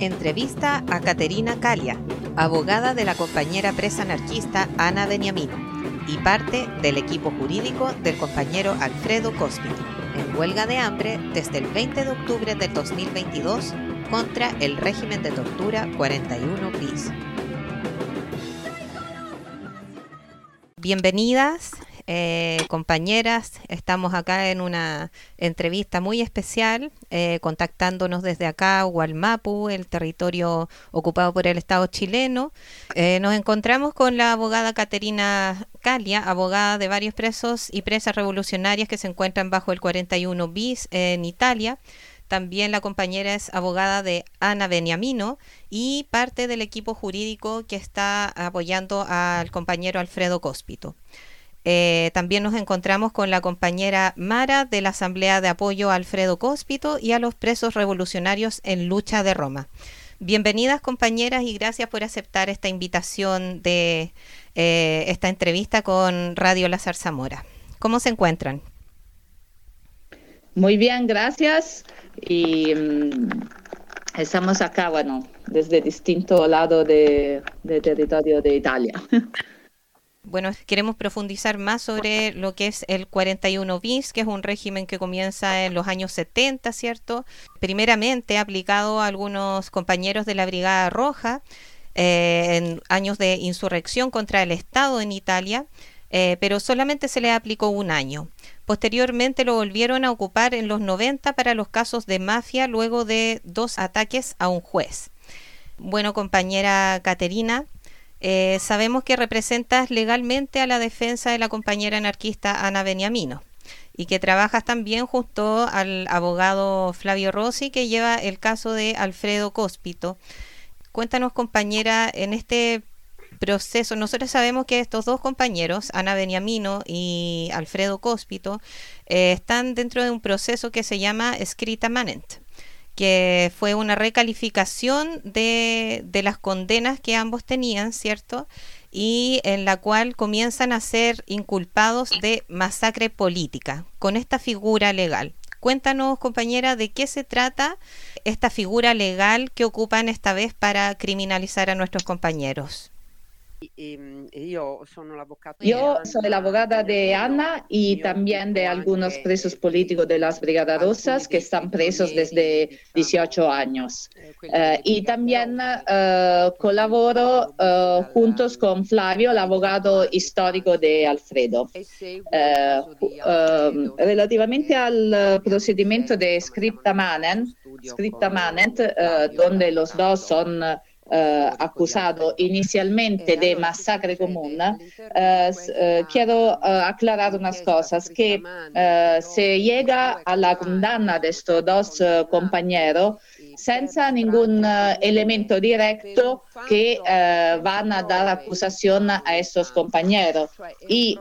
Entrevista a Caterina Calia, abogada de la compañera presa anarquista Ana Beniamino y parte del equipo jurídico del compañero Alfredo Cospito, en huelga de hambre desde el 20 de octubre del 2022 contra el régimen de tortura 41 bis. Bienvenidas, compañeras. Estamos acá en una entrevista muy especial, contactándonos desde acá, Wallmapu, el territorio ocupado por el Estado chileno. Nos encontramos con la abogada Caterina Calia, abogada de varios presos y presas revolucionarias que se encuentran bajo el 41 bis en Italia. También la compañera es abogada de Ana Beniamino y parte del equipo jurídico que está apoyando al compañero Alfredo Cospito. También nos encontramos con la compañera Mara de la Asamblea de Apoyo a Alfredo Cospito y a los presos revolucionarios en lucha de Roma. Bienvenidas, compañeras, y gracias por aceptar esta invitación de esta entrevista con Radio La Zarzamora. ¿Cómo se encuentran? Muy bien, gracias. Y estamos acá, bueno, desde distinto lado del territorio de Italia. Bueno, queremos profundizar más sobre lo que es el 41 bis, que es un régimen que comienza en los años 70, ¿cierto? Primeramente aplicado a algunos compañeros de la Brigada Roja en años de insurrección contra el Estado en Italia, pero solamente se le aplicó un año. Posteriormente lo volvieron a ocupar en los 90 para los casos de mafia, luego de 2 ataques a un juez. Bueno, compañera Caterina, sabemos que representas legalmente a la defensa de la compañera anarquista Ana Beniamino y que trabajas también junto al abogado Flavio Rossi, que lleva el caso de Alfredo Cospito. Cuéntanos, compañera, en este proceso, nosotros sabemos que estos dos compañeros, Ana Beniamino y Alfredo Cospito, están dentro de un proceso que se llama scritta manent, que fue una recalificación de las condenas que ambos tenían, ¿cierto? Y en la cual comienzan a ser inculpados de masacre política con esta figura legal. Cuéntanos, compañera, de qué se trata esta figura legal que ocupan esta vez para criminalizar a nuestros compañeros. Yo soy la abogada de Ana y también de algunos presos políticos de las Brigadas Rosas que están presos desde 18 años. Y también colaboro juntos con Flavio, el abogado histórico de Alfredo. Relativamente al procedimiento de scritta manent, donde los dos son acusado inicialmente de masacre común, quiero aclarar unas cosas, que se llega a la condena de estos dos compañeros senza ningún elemento directo que van a dar acusación a estos compañeros. Y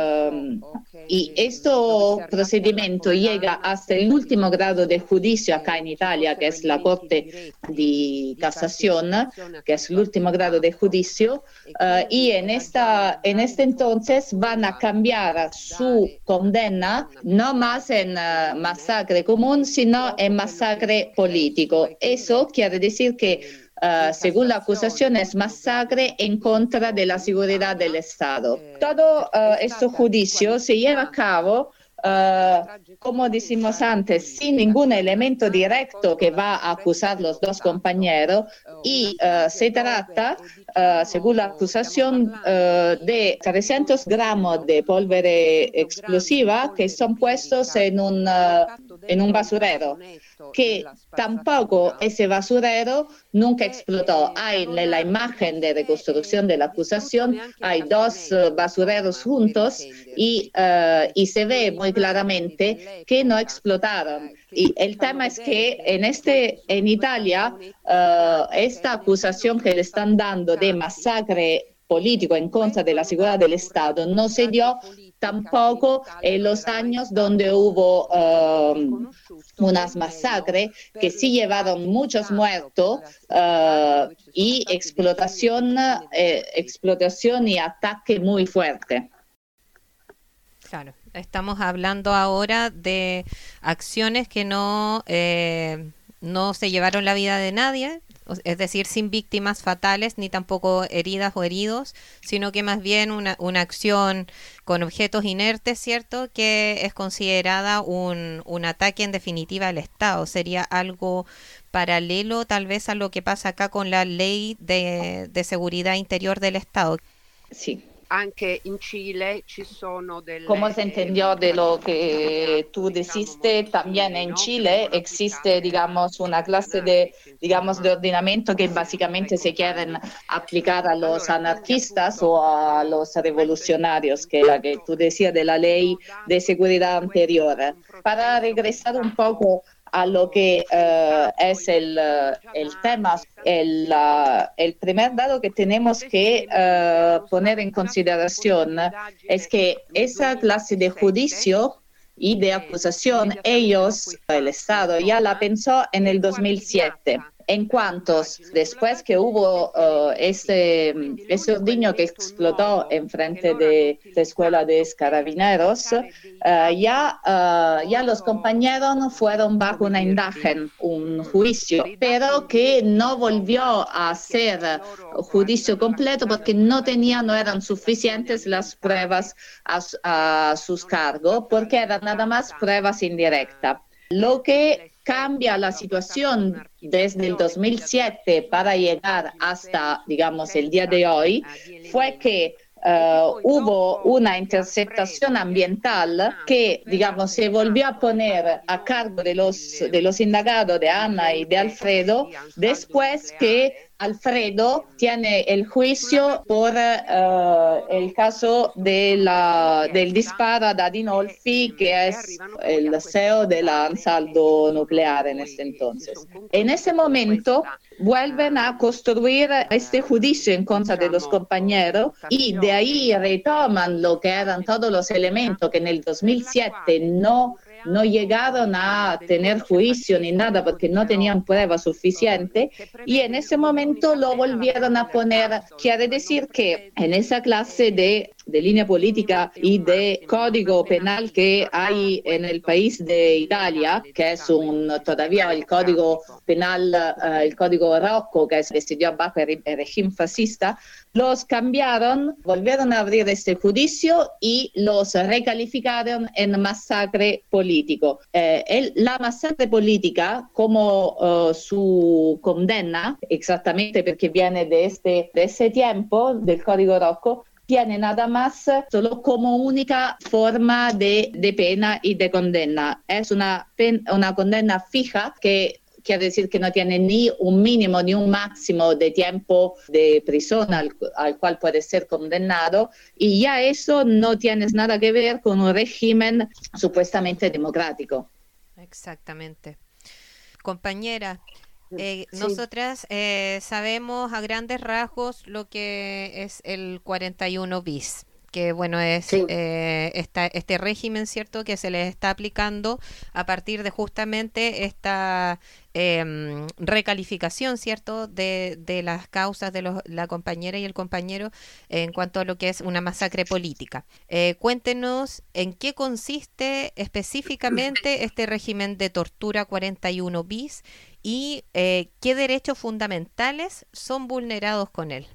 este procedimiento llega hasta el último grado de juicio acá en Italia, que es la Corte de Casación, que es el último grado de juicio, y en este entonces van a cambiar su condena no más en masacre común, sino en masacre político. Eso quiere decir que, según la acusación, es masacre en contra de la seguridad del Estado. Todo este juicio se lleva a cabo, como decimos antes, sin ningún elemento directo que va a acusar los dos compañeros, y se trata, según la acusación, de 300 gramos de pólvora explosiva que son puestos en un basurero, que tampoco ese basurero nunca explotó. Hay en la imagen de reconstrucción de la acusación, hay 2 basureros juntos y se ve muy claramente que no explotaron. Y el tema es que en Italia esta acusación que le están dando de masacre político en contra de la seguridad del Estado no se dio tampoco en los años donde hubo unas masacres que sí llevaron muchos muertos y explotación y ataque muy fuerte. Claro, estamos hablando ahora de acciones que no se llevaron la vida de nadie, es decir, sin víctimas fatales ni tampoco heridas o heridos, sino que más bien una acción con objetos inertes, ¿cierto?, que es considerada un ataque en definitiva al Estado. Sería algo paralelo tal vez a lo que pasa acá con la ley de seguridad interior del Estado. Sí. Anche in Chile ci sono delle, como se entendió de lo que tú dijiste, también en Chile existe, digamos, una clase de, digamos, de ordenamiento que básicamente se quieren aplicar a los anarquistas o a los revolucionarios, que la que tú decías de la ley de seguridad anterior. Para regresar un poco a lo que es el tema, el primer dato que tenemos que poner en consideración es que esa clase de juicio y de acusación, ellos, el Estado, ya la pensó en el 2007. En cuanto después que hubo ese ordeño que explotó en frente de la escuela de carabineros, ya los compañeros fueron bajo una indagem, un juicio, pero que no volvió a ser juicio completo porque no eran suficientes las pruebas a sus cargos, porque eran nada más pruebas indirectas. Lo que cambia la situación desde el 2007 para llegar hasta, digamos, el día de hoy, fue que hubo una interceptación ambiental que, digamos, se volvió a poner a cargo de los indagados de Ana y de Alfredo, después que Alfredo tiene el juicio por el caso del disparo a Adinolfi, que es el CEO de la Ansaldo Nuclear en este entonces. En ese momento vuelven a construir este juicio en contra de los compañeros y de ahí retoman lo que eran todos los elementos que en el 2007 no llegaron a tener juicio ni nada porque no tenían prueba suficiente, y en ese momento lo volvieron a poner. Quiere decir que en esa clase de línea política y de código penal que hay en el país de Italia, que es todavía el código penal, el código Rocco, que se dio bajo el régimen fascista, los cambiaron, volvieron a abrir este juicio y los recalificaron en masacre político. La masacre política, como su condena, exactamente porque viene de ese tiempo, del código Rocco, tiene nada más solo como única forma de pena y de condena. Es una condena fija que quiere decir que no tiene ni un mínimo ni un máximo de tiempo de prisión al cual puede ser condenado, y ya eso no tiene nada que ver con un régimen supuestamente democrático. Exactamente. Compañera, Sí. nosotras sabemos a grandes rasgos lo que es el 41 bis, que bueno, es Sí. este régimen, ¿cierto?, que se les está aplicando a partir de justamente esta recalificación, ¿cierto?, de las causas de la compañera y el compañero en cuanto a lo que es una masacre política. Cuéntenos en qué consiste específicamente este régimen de tortura 41 bis y qué derechos fundamentales son vulnerados con él.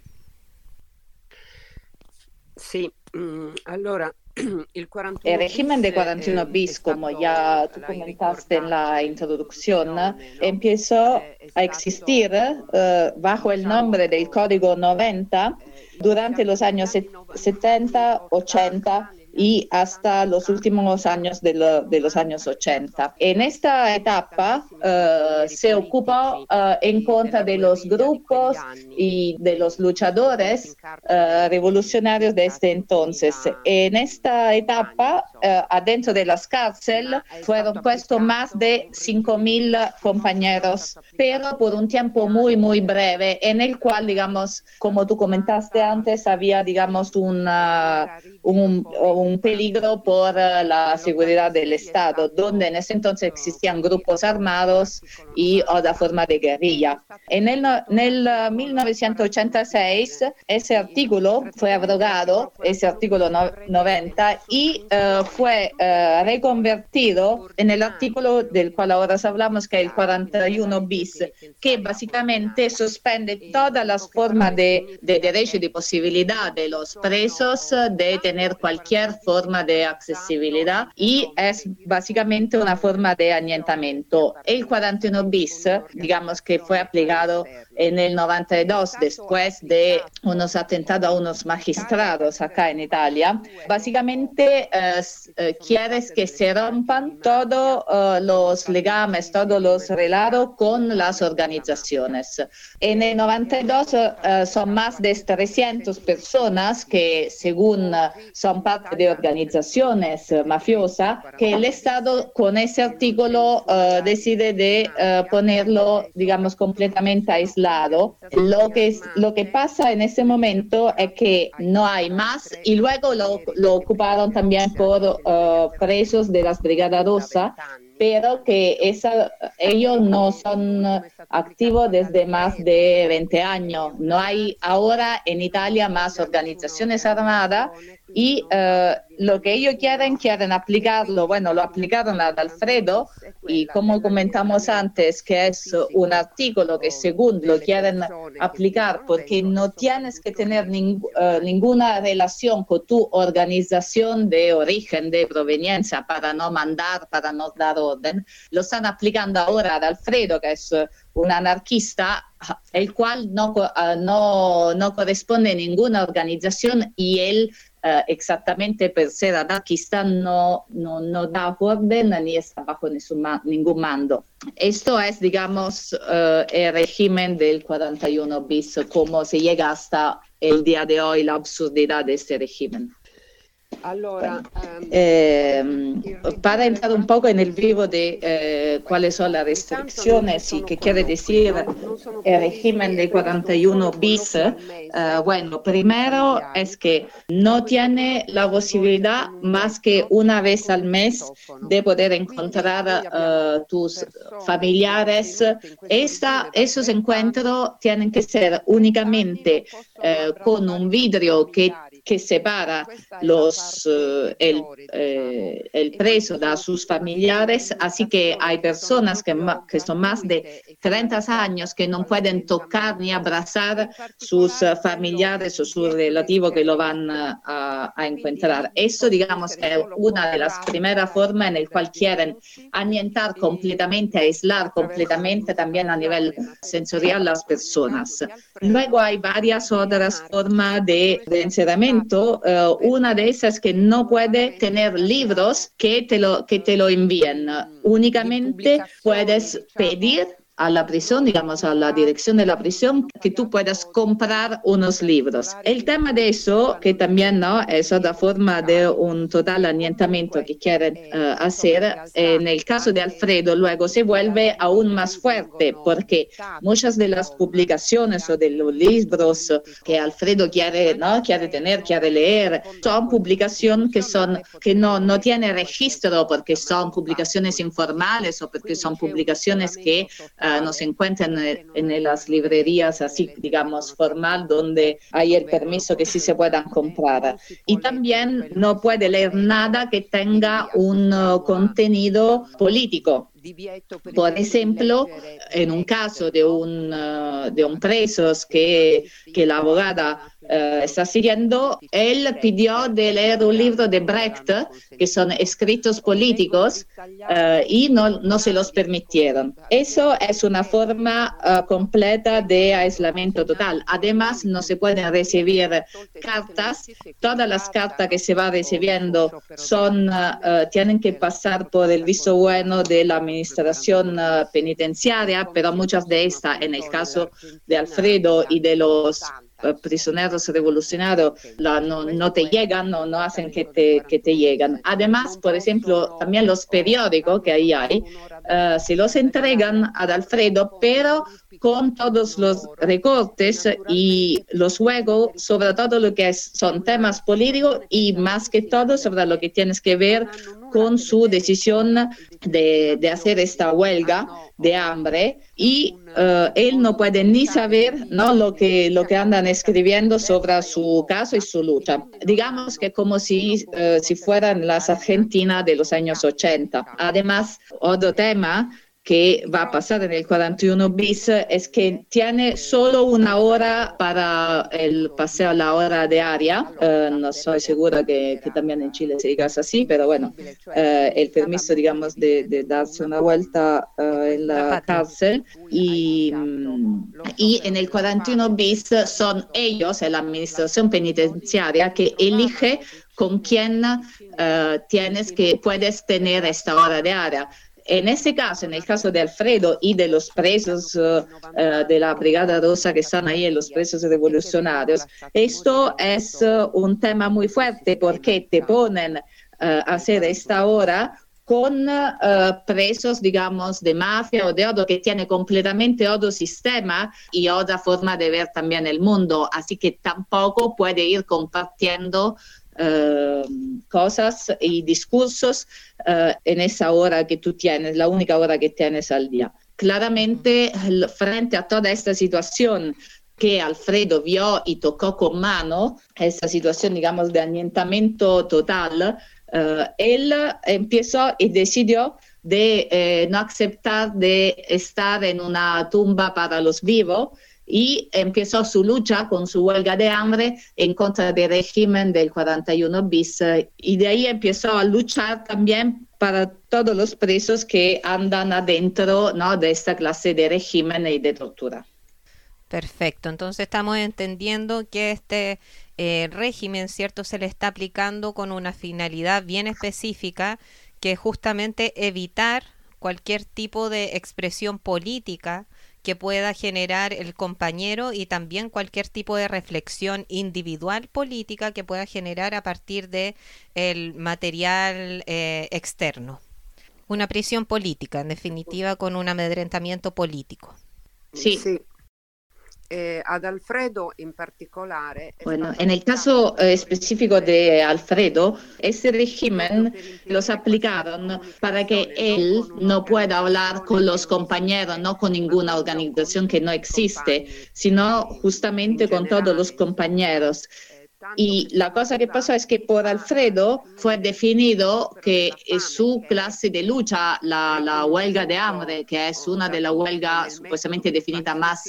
Sì, allora il 41 El régimen de bis 41 bis, è como stato, ya tú l'hai comentaste en la ricordato, introducción, no? empezó È a existir bajo el diciamo, nombre del Código 90 durante los años 70, 80 y hasta los últimos años de los años 80. En esta etapa se ocupó en contra de los grupos y de los luchadores revolucionarios de este entonces. En esta etapa, adentro de las cárceles, fueron puestos más de 5.000 compañeros, pero por un tiempo muy, muy breve, en el cual, digamos, como tú comentaste antes, había, digamos, un un peligro por la seguridad del Estado, donde en ese entonces existían grupos armados y otra forma de guerrilla. En el 1986 ese artículo fue abrogado, ese artículo 90, y fue reconvertido en el artículo del cual ahora hablamos, que es el 41 bis, que básicamente suspende todas las formas de derecho y de posibilidad de los presos de tener cualquier forma de accesibilidad, y es básicamente una forma de ahuyentamiento. El 41 bis, digamos que fue aplicado en el 92 después de unos atentados a unos magistrados acá en Italia. Básicamente quieres que se rompan todos los ligames, todos los relatos con las organizaciones. En el 92 son más de 300 personas que, según son parte de organizaciones mafiosas, que el Estado con ese artículo decide de ponerlo, digamos, completamente aislado. Lo que pasa en ese momento es que no hay más, y luego lo ocuparon también por presos de las Brigadas Rojas, pero que ellos no son activos desde más de 20 años. No hay ahora en Italia más organizaciones armadas, y lo que ellos quieren aplicarlo, bueno, lo aplicaron a Alfredo, y como comentamos antes, que es un artículo que según lo quieren aplicar, porque no tienes que tener ninguna relación con tu organización de origen, de proveniencia, para no mandar, para no dar orden. Lo están aplicando ahora a Alfredo, que es un anarquista, el cual no corresponde a ninguna organización, y él exactamente por ser anarquista no da orden ni está bajo ningún mando. Esto es, digamos, el régimen del 41 bis, cómo se llega hasta el día de hoy, la absurdidad de este régimen. Allora, para entrar un poco en el vivo de cuáles son las restricciones y qué quiere decir el régimen del 41 bis, bueno, primero es que no tiene la posibilidad más que una vez al mes de poder encontrar tus familiares. Esos encuentros tienen que ser únicamente con un vidrio que separa el preso de sus familiares, así que hay personas que son más de 30 años que no pueden tocar ni abrazar sus familiares o sus relativos que lo van a encontrar. Eso, digamos, es una de las primeras formas en la cual quieren ahuyentar completamente, aislar completamente también a nivel sensorial las personas. Luego hay varias otras formas de encerramiento. Una de esas es que no puede tener libros que te lo envíen. Únicamente puedes pedir a la prisión, digamos, a la dirección de la prisión, que tú puedas comprar unos libros. El tema de eso, que también no es otra forma de un total ahuyentamiento que quieren hacer, en el caso de Alfredo luego se vuelve aún más fuerte, porque muchas de las publicaciones o de los libros que Alfredo quiere tener, quiere leer, son publicaciones que no tienen registro, porque son publicaciones informales o porque son publicaciones que no se encuentran en las librerías así, digamos, formal, donde hay el permiso que sí se puedan comprar. Y también no puede leer nada que tenga un contenido político. Por ejemplo, en un caso de un preso que la abogada está siguiendo, él pidió de leer un libro de Brecht, que son escritos políticos, y no se los permitieron. Eso es una forma completa de aislamiento total. Además, no se pueden recibir cartas. Todas las cartas que se van recibiendo tienen que pasar por el visto bueno de la administración penitenciaria, pero muchas de estas, en el caso de Alfredo y de los prisioneros revolucionarios no te llegan, no hacen que te lleguen. Además, por ejemplo, también los periódicos que ahí hay, se los entregan a Alfredo, pero con todos los recortes y los juegos sobre todo lo que son temas políticos y más que todo sobre lo que tienes que ver con su decisión de hacer esta huelga de hambre y él no puede ni saber, ¿no?, lo que andan escribiendo sobre su caso y su lucha. Digamos que como si fueran las Argentinas de los años 80. Además, otro tema que va a pasar en el 41 bis es que tiene solo una hora para el paseo a la hora diaria. No soy segura que también en Chile se diga así, pero bueno, el permiso, digamos, de darse una vuelta en la cárcel. Y en el 41 bis son ellos, la administración penitenciaria, que elige con quién puedes tener esta hora diaria. En ese caso, en el caso de Alfredo y de los presos de la Brigada Rosa que están ahí, los presos revolucionarios, esto es un tema muy fuerte porque te ponen a hacer esta hora con presos, digamos, de mafia o de otro que tiene completamente otro sistema y otra forma de ver también el mundo. Así que tampoco puede ir compartiendo cosas y discursos en esa hora que tú tienes, la única hora que tienes al día. Claramente, frente a toda esta situación que Alfredo vio y tocó con mano, esta situación, digamos, de ahuyentamiento total, él empezó y decidió de no aceptar de estar en una tumba para los vivos, y empezó su lucha con su huelga de hambre en contra del régimen del 41 bis y de ahí empezó a luchar también para todos los presos que andan adentro, ¿no?, de esta clase de régimen y de tortura. Perfecto, entonces estamos entendiendo que este régimen, ¿cierto?, se le está aplicando con una finalidad bien específica, que es justamente evitar cualquier tipo de expresión política que pueda generar el compañero y también cualquier tipo de reflexión individual política que pueda generar a partir de el material externo. Una prisión política, en definitiva, con un amedrentamiento político. Sí. Ad Alfredo en particular. Bueno, en el caso específico de Alfredo, ese régimen los aplicaron para que él no pueda hablar con los compañeros, no con ninguna organización que no existe, sino justamente con todos los compañeros. Y la cosa que pasó es que por Alfredo fue definido que su clase de lucha, la huelga de hambre, que es una de las huelgas supuestamente definida más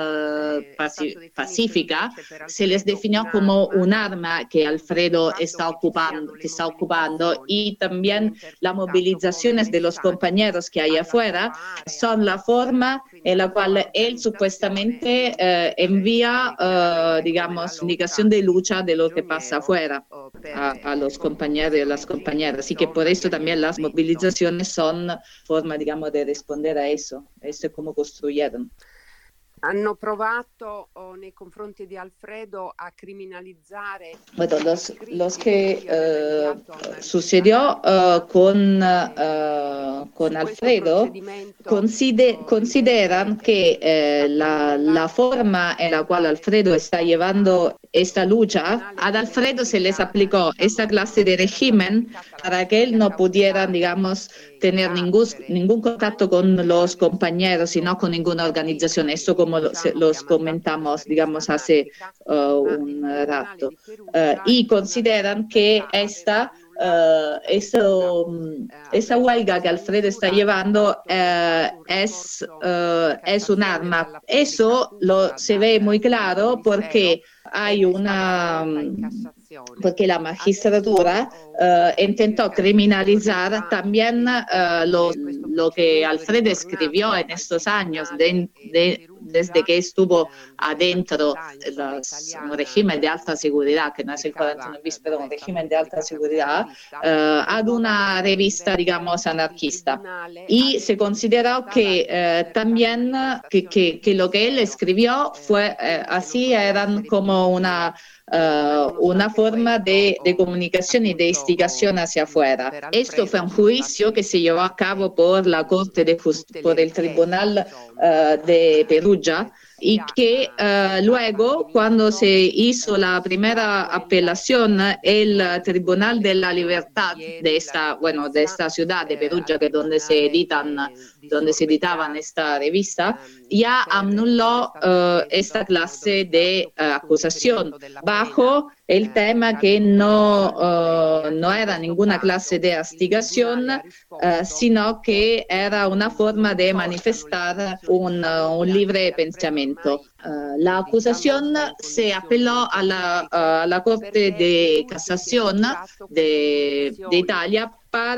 pacífica, se les definió como un arma que Alfredo está ocupando y también las movilizaciones de los compañeros que hay afuera son la forma en la cual él supuestamente envía, digamos, indicación de lucha de lo que pasa afuera a los compañeros y a las compañeras. Así que por eso también las movilizaciones son forma, digamos, de responder a eso. Eso es como construyeron. Hanno provato nei confronti di Alfredo a criminalizzare. Bueno, los que sucedió con Alfredo consideran que la forma en la cual Alfredo está llevando esta lucha, a Alfredo se les aplicó esta clase de régimen para que él no pudiera, digamos, tener ningún contacto con los compañeros y no con ninguna organización. Esto como los comentamos, digamos, hace un rato. Y consideran que esta huelga que Alfredo está llevando es un arma. Eso se ve muy claro porque porque la magistratura intentó criminalizar también lo que Alfredo escribió en estos años, desde que estuvo adentro un régimen de alta seguridad, que no es el 41 bis, pero un régimen de alta seguridad, a una revista, digamos, anarquista. Y se consideró que también que lo que él escribió fue así, eran como como una forma de comunicación y de instigación hacia afuera. Esto fue un juicio que se llevó a cabo por la por el Tribunal de Perugia, y que luego, cuando se hizo la primera apelación, el Tribunal de la Libertad de esta ciudad de Perugia, que es donde se editaban esta revista, ya anuló esta clase de acusación bajo el tema que no era ninguna clase de instigación, sino que era una forma de manifestar un libre pensamiento. La acusación se apeló a la Corte de Casación de Italia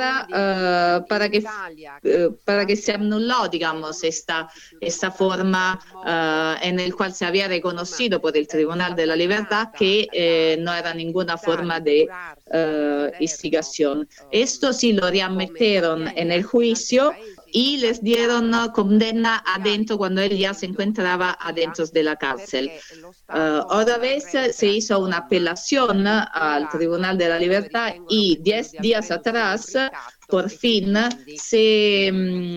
para que se anuló, digamos, esta forma en el cual se había reconocido por el Tribunal de la Libertad que no era ninguna forma de instigación. Esto sí lo readmitieron en el juicio y les dieron condena adentro cuando él ya se encontraba adentro de la cárcel. Otra vez se hizo una apelación al Tribunal de la Libertad y 10 días atrás, por fin, se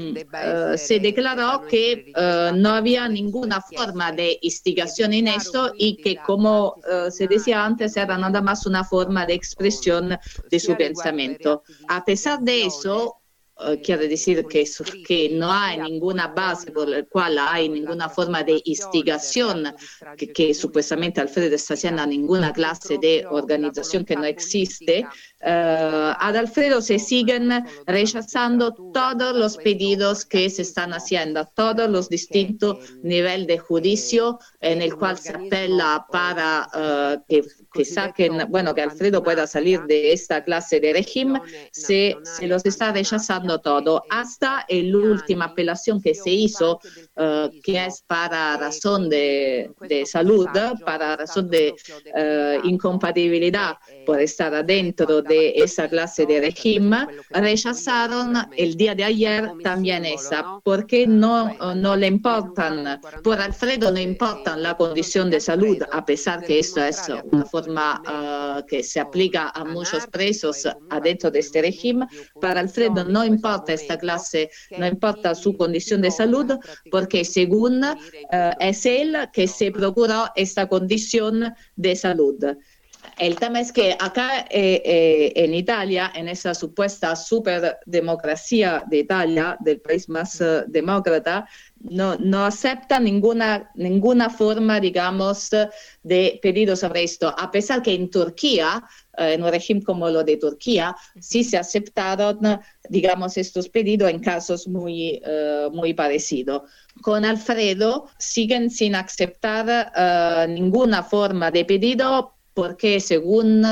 declaró que no había ninguna forma de instigación en esto y que, como se decía antes, era nada más una forma de expresión de su pensamiento. A pesar de eso, quiere decir que no hay ninguna base por la cual hay ninguna forma de instigación, que supuestamente Alfredo está haciendo a ninguna clase de organización que no existe. Ad Alfredo se siguen rechazando todos los pedidos que se están haciendo, todos los distintos niveles de juicio en el cual se apela para que saquen, que Alfredo pueda salir de esta clase de régimen, se los está rechazando todo, hasta la última apelación que se hizo, que es para razón de salud, para razón de incompatibilidad por estar adentro de esa clase de régimen. Rechazaron el día de ayer también esa, porque no le importan, por Alfredo no importan la condición de salud, a pesar que esto es una forma que se aplica a muchos presos adentro de este régimen. Para Alfredo no importa esta clase, no importa su condición de salud, porque según es él que se procuró esta condición de salud. El tema es que acá en Italia, en esa supuesta superdemocracia de Italia, del país más demócrata, no acepta ninguna forma, digamos, de pedido sobre esto, a pesar que en Turquía, en un régimen como lo de Turquía, sí se aceptaron, digamos, estos pedidos en casos muy parecidos. Con Alfredo siguen sin aceptar ninguna forma de pedido, porque según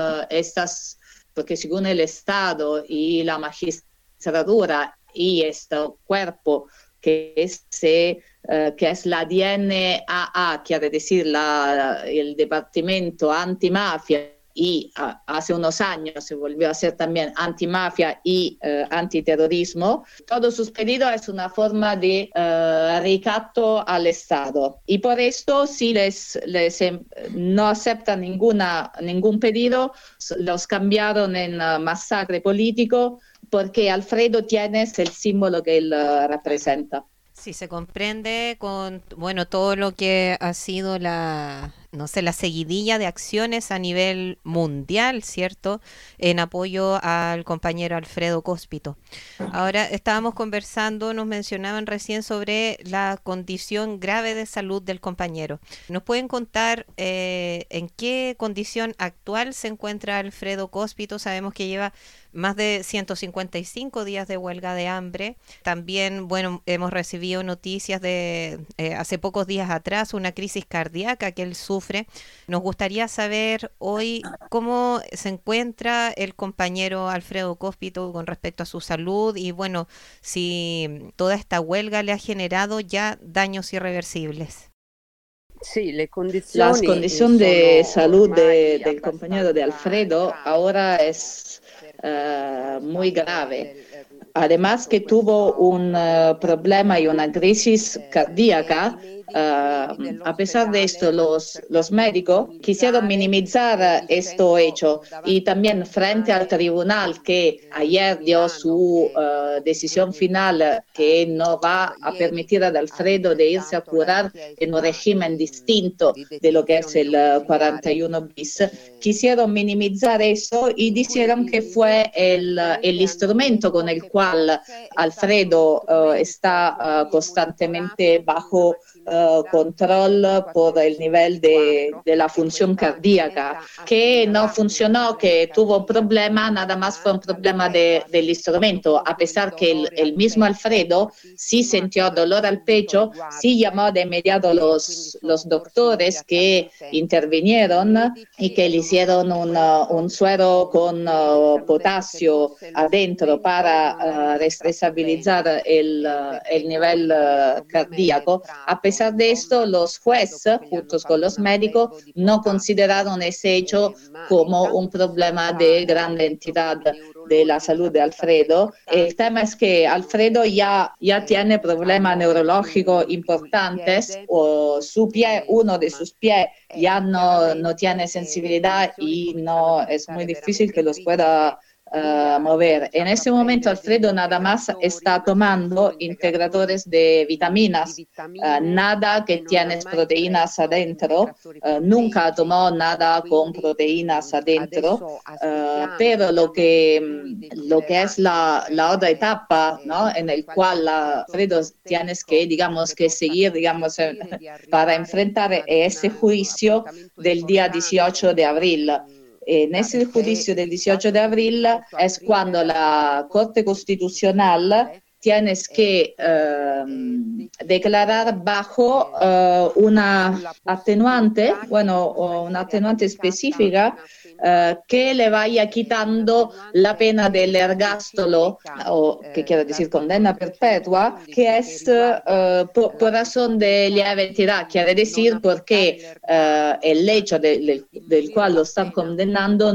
el Estado y la magistratura y este cuerpo que es la DNAA, quiere decir el Departamento Antimafia, y hace unos años se volvió a hacer también antimafia y antiterrorismo. Todos sus pedidos es una forma de recato al Estado. Y por esto, si no aceptan ningún pedido, los cambiaron en masacre político, porque Alfredo tiene el símbolo que él representa. Sí, se comprende con, todo lo que ha sido la seguidilla de acciones a nivel mundial, ¿cierto?, en apoyo al compañero Alfredo Cospito. Ahora estábamos conversando, nos mencionaban recién sobre la condición grave de salud del compañero. ¿Nos pueden contar en qué condición actual se encuentra Alfredo Cospito? Sabemos que lleva más de 155 días de huelga de hambre. También, hemos recibido noticias de hace pocos días atrás, una crisis cardíaca que él sufre. Nos gustaría saber hoy cómo se encuentra el compañero Alfredo Cospito con respecto a su salud y, si toda esta huelga le ha generado ya daños irreversibles. Sí, las condiciones de salud del compañero de Alfredo ahora es muy grave. Además que tuvo un problema y una crisis cardíaca A pesar de esto, los médicos quisieron minimizar este hecho y también frente al tribunal que ayer dio su decisión final que no va a permitir a Alfredo de irse a curar en un régimen distinto de lo que es el 41 bis, quisieron minimizar eso y dijeron que fue el instrumento con el cual Alfredo está constantemente bajo control por el nivel de la función cardíaca, que no funcionó, que tuvo un problema, nada más fue un problema del instrumento, a pesar que el mismo Alfredo sí sintió dolor al pecho, sí llamó de inmediato los doctores que intervinieron y que le hicieron un suero con potasio adentro para estabilizar el nivel cardíaco. A pesar de esto, los jueces, juntos con los médicos, no consideraron ese hecho como un problema de gran entidad de la salud de Alfredo. El tema es que Alfredo ya tiene problemas neurológicos importantes, o uno de sus pies ya no tiene sensibilidad y no es muy difícil que los pueda mover. En ese momento Alfredo nada más está tomando integradores de vitaminas, nada que tiene proteínas adentro, nunca tomó nada con proteínas adentro, pero lo que es la otra etapa, ¿no? En el cual Alfredo tienes que, digamos, que seguir, digamos, para enfrentar ese juicio del día 18 de abril. En ese juicio del 18 de abril es cuando la Corte Constitucional tienes que declarar bajo una atenuante, una atenuante específica que le vaya quitando la pena del ergástulo, o que quiere decir condena perpetua, que es por razón de lieve entidad, quiere decir porque el hecho del cual lo están condenando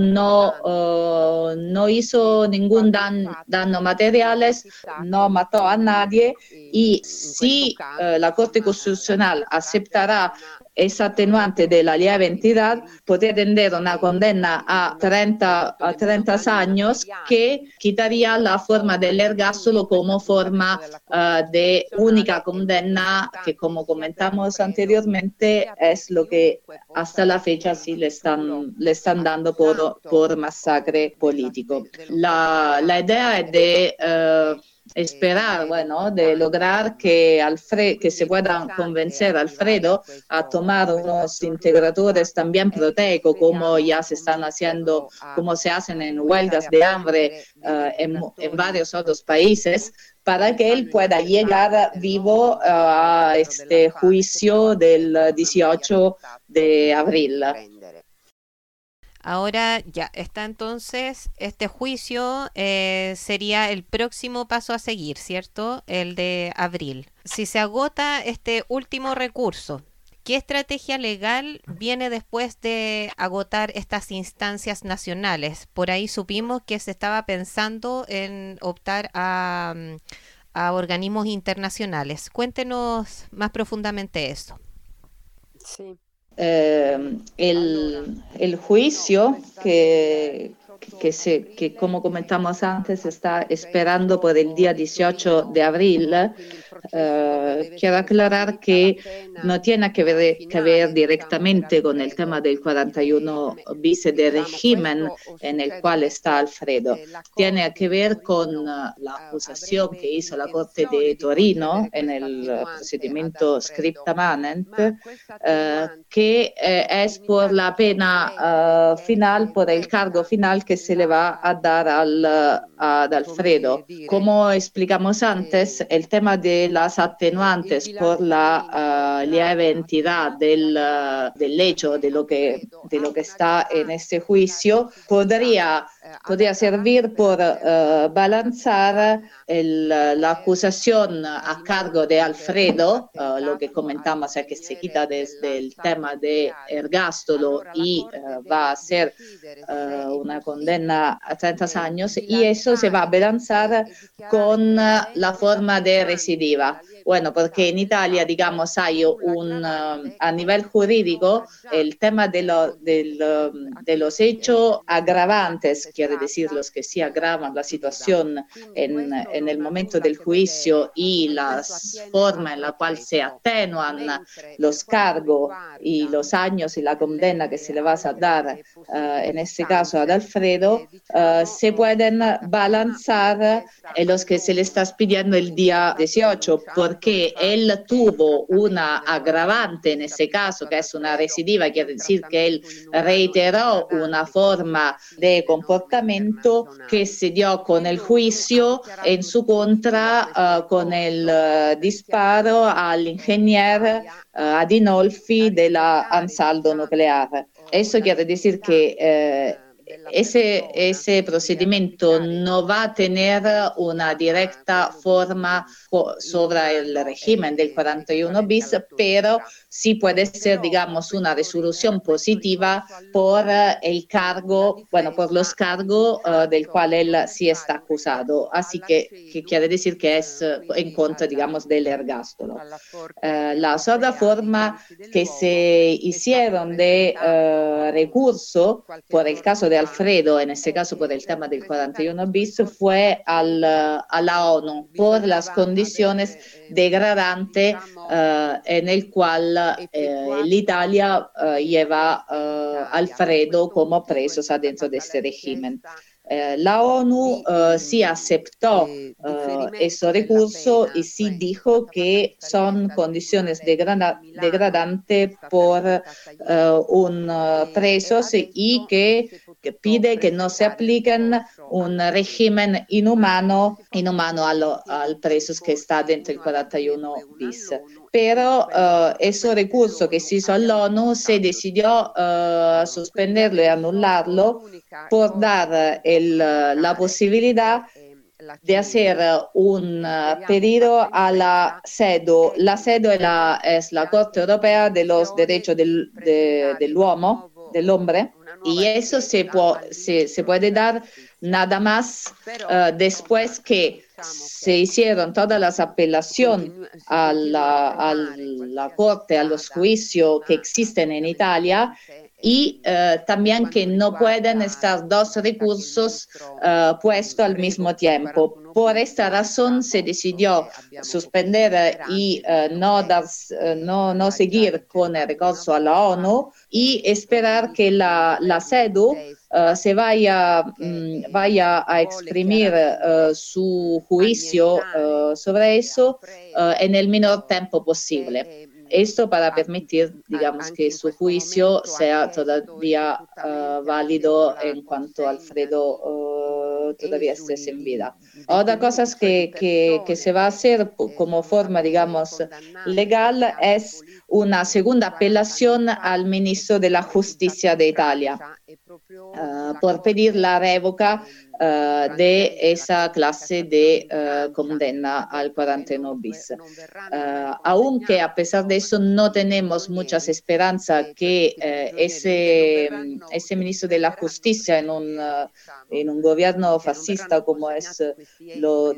no hizo ningún daño materiales, no mató a nadie, y si la Corte Constitucional aceptará esa atenuante de la lieve entidad, puede tener una condena a 30 años que quitaría la forma del ergástulo como forma de única condena, que como comentamos anteriormente es lo que hasta la fecha sí le están dando por masacre político. La idea es de esperar, de lograr que se pueda convencer a Alfredo a tomar unos integradores también proteicos, como ya se están haciendo, como se hacen en huelgas de hambre en varios otros países, para que él pueda llegar vivo a este juicio del 18 de abril. Ahora ya está, entonces este juicio sería el próximo paso a seguir, ¿cierto? El de abril. Si se agota este último recurso, ¿qué estrategia legal viene después de agotar estas instancias nacionales? Por ahí supimos que se estaba pensando en optar a organismos internacionales. Cuéntenos más profundamente eso. Sí. El juicio que como comentamos antes está esperando por el día 18 de abril, quiero aclarar que no tiene que ver directamente con el tema del 41 bis de régimen en el cual está Alfredo. Tiene que ver con la acusación que hizo la Corte de Torino en el procedimiento scripta manent, que es por la pena final, por el cargo final que se le va a dar a Alfredo. Como explicamos antes, el tema de las atenuantes por la lieve entidad del hecho de lo que está en este juicio podría servir por balanzar la acusación a cargo de Alfredo, lo que comentamos es que se quita desde el tema de ergástulo y va a ser una condena a 30 años, y eso se va a balanzar con la forma de recidiva. Bueno, porque en Italia, digamos, hay a nivel jurídico el tema de los hechos agravantes, quiere decir los que sí agravan la situación en el momento del juicio y las formas en la cual se atenuan los cargos y los años y la condena que se le va a dar, en este caso ad Alfredo, se pueden balanzar en los que se le está pidiendo el día 18, porque él tuvo una agravante en este caso, que es una recidiva, quiere decir que él reiteró una forma de comportamiento que se dio con el juicio en su contra, con el disparo al ingeniero Adinolfi de la Ansaldo Nuclear. Eso quiere decir que ese procedimiento no va a tener una directa forma sobre el régimen del 41 bis, pero sí puede ser, digamos, una resolución positiva por el cargo, bueno, por los cargos del cual él sí está acusado. Así que quiere decir que es en contra, digamos, del ergástulo. Las otras formas que se hicieron de recurso por el caso de Alfredo, en este caso por el tema del 41 bis, fue a la ONU por las condiciones degradantes en el cual l'Italia lleva Alfredo como presos adentro de este régimen. La ONU sí aceptó ese recurso y sí dijo que son condiciones degradantes por presos y que pide que no se apliquen un régimen inhumano al presos que está dentro del 41 bis. Pero ese recurso que se hizo a la ONU se decidió suspenderlo y anularlo por dar la posibilidad de hacer un pedido a la CEDU. La CEDU es la Corte Europea de los Derechos del Hombre, y eso se puede dar nada más después que se hicieron todas las apelaciones a la Corte, a los juicios que existen en Italia, y también que no pueden estar dos recursos puestos al mismo tiempo. Por esta razón se decidió suspender y no seguir con el recurso a la ONU y esperar que la CEDU se vaya a exprimir su juicio sobre eso en el menor tiempo posible. Esto para permitir, digamos, que su juicio sea todavía válido en cuanto Alfredo todavía esté sin vida. Otra cosa que se va a hacer como forma, digamos, legal es una segunda apelación al ministro de la Justicia de Italia por pedir la revoca de esa clase de condena al 41 bis. Aunque a pesar de eso no tenemos muchas esperanzas que ese ministro de la Justicia en un gobierno fascista como es lo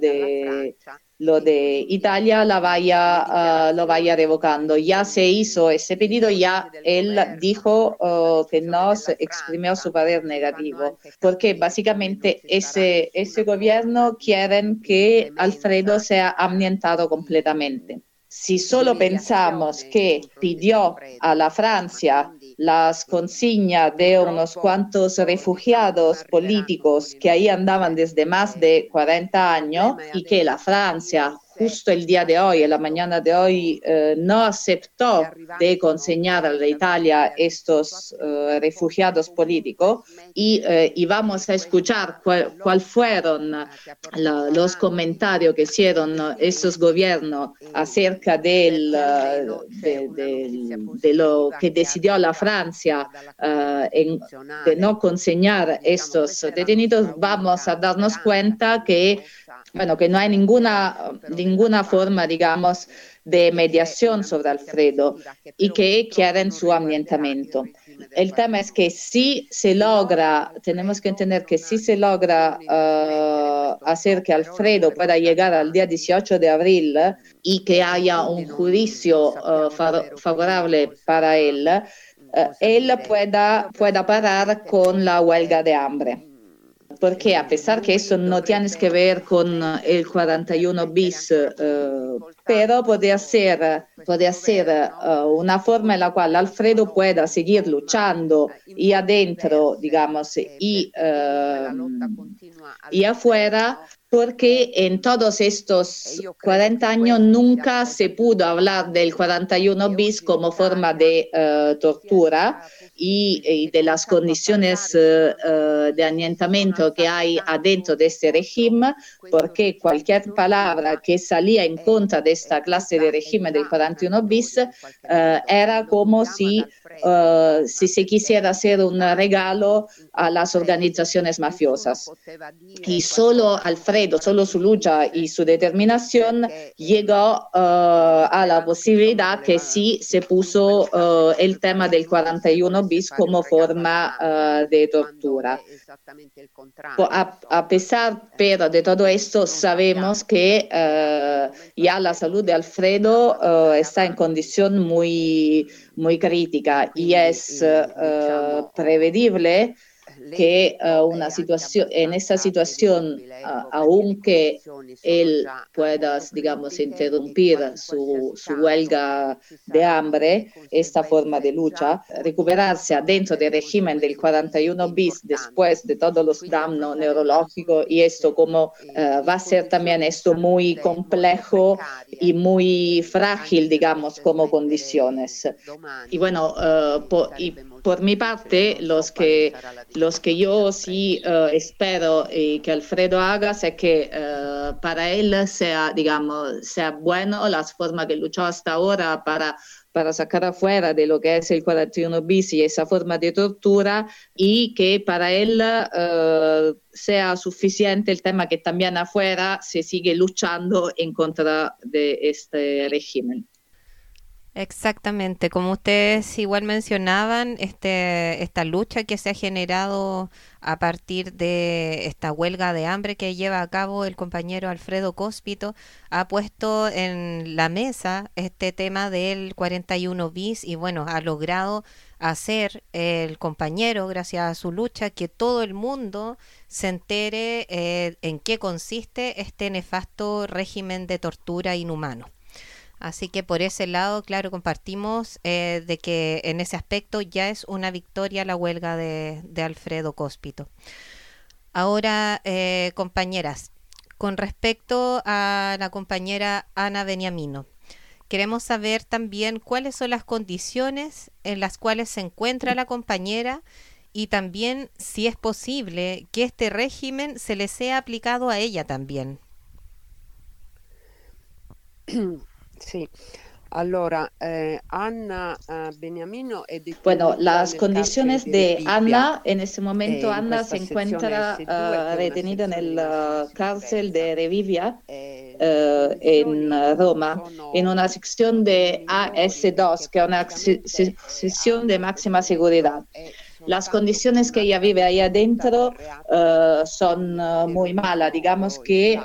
de Italia lo vaya revocando. Ya se hizo ese pedido, ya él dijo que no se exprimió su poder negativo, porque básicamente ese gobierno quieren que Alfredo sea amnientado completamente. Si solo pensamos que pidió a la Francia las consignas de unos cuantos refugiados políticos que ahí andaban desde más de 40 años y que la Francia justo el día de hoy, en la mañana de hoy, no aceptó de consignar a la Italia estos refugiados políticos y vamos a escuchar cuál fueron los comentarios que hicieron esos gobiernos acerca de lo que decidió la Francia de no consignar estos detenidos. Vamos a darnos cuenta que no hay ninguna forma, digamos, de mediación sobre Alfredo y que quieren su amnientamiento. El tema es que si se logra, tenemos que entender que si se logra hacer que Alfredo pueda llegar al día 18 de abril y que haya un juicio favorable para él, él pueda parar con la huelga de hambre. Porque a pesar que eso no tiene que ver con el 41 bis, pero puede ser una forma en la cual Alfredo pueda seguir luchando y adentro, digamos, y afuera, porque en todos estos 40 años nunca se pudo hablar del 41 bis como forma de tortura y de las condiciones de ahuyentamiento que hay adentro de este régimen, porque cualquier palabra que salía en contra de esta clase de régimen del 41 bis era como si se quisiera hacer un regalo a las organizaciones mafiosas. Y solo Alfredo, solo su lucha y su determinación llegó a la posibilidad que sí se puso el tema del 41 bis como forma de tortura. A pesar pero de todo esto, sabemos que ya la salud de Alfredo está en condición muy crítica y es prevedible que en esta situación, aunque él pueda, digamos, interrumpir su huelga de hambre, esta forma de lucha, recuperarse adentro del régimen del 41 bis después de todos los daños neurológicos, y esto como va a ser también esto muy complejo y muy frágil, digamos, como condiciones. Y bueno, por mi parte, los que yo sí espero que Alfredo haga es que para él sea bueno las formas que luchó hasta ahora para sacar afuera de lo que es el 41 bis y esa forma de tortura, y que para él sea suficiente el tema que también afuera se sigue luchando en contra de este régimen. Exactamente, como ustedes igual mencionaban, esta lucha que se ha generado a partir de esta huelga de hambre que lleva a cabo el compañero Alfredo Cospito, ha puesto en la mesa este tema del 41 bis y bueno, ha logrado hacer el compañero, gracias a su lucha, que todo el mundo se entere en qué consiste este nefasto régimen de tortura inhumano. Así que por ese lado, claro, compartimos de que en ese aspecto ya es una victoria la huelga de Alfredo Cospito. Ahora, compañeras, con respecto a la compañera Ana Beniamino, queremos saber también cuáles son las condiciones en las cuales se encuentra la compañera y también si es posible que este régimen se le sea aplicado a ella también. Sí, allora Anna Beniamino è detenuta. Bueno, las condiciones de Anna, en este momento Anna se encuentra retenida en la cárcel de Revivia en Roma, en una sección de AS2, que es una sección de máxima seguridad. Las condiciones que ella vive ahí adentro son muy malas, digamos que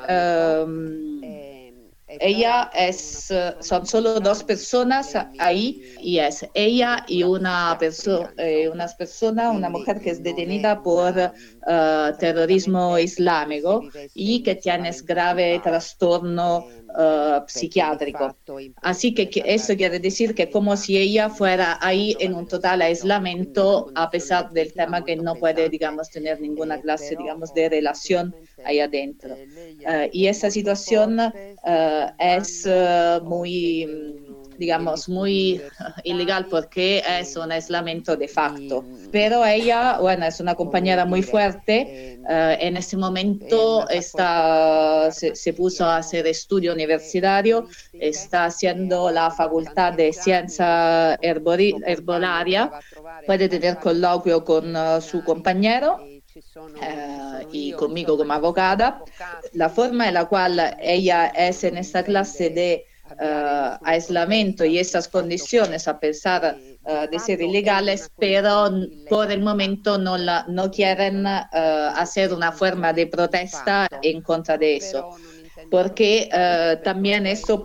son solo dos personas ahí, y es ella y una mujer que es detenida por terrorismo islámico y que tiene grave trastorno psiquiátrico. Así que eso quiere decir que como si ella fuera ahí en un total aislamiento, a pesar del tema que no puede, digamos, tener ninguna clase, digamos, de relación ahí adentro. Y esa situación es muy, digamos, muy ilegal porque es un aislamiento de facto. Pero ella, bueno, es una compañera muy fuerte. En este momento se puso a hacer estudio universitario, está haciendo la Facultad de Ciencia Herbolaria, puede tener coloquio con su compañero y conmigo como abogada. La forma en la cual ella es en esta clase de aislamiento y esas condiciones, a pesar de ser ilegales, pero por el momento no quieren hacer una forma de protesta en contra de eso, porque también eso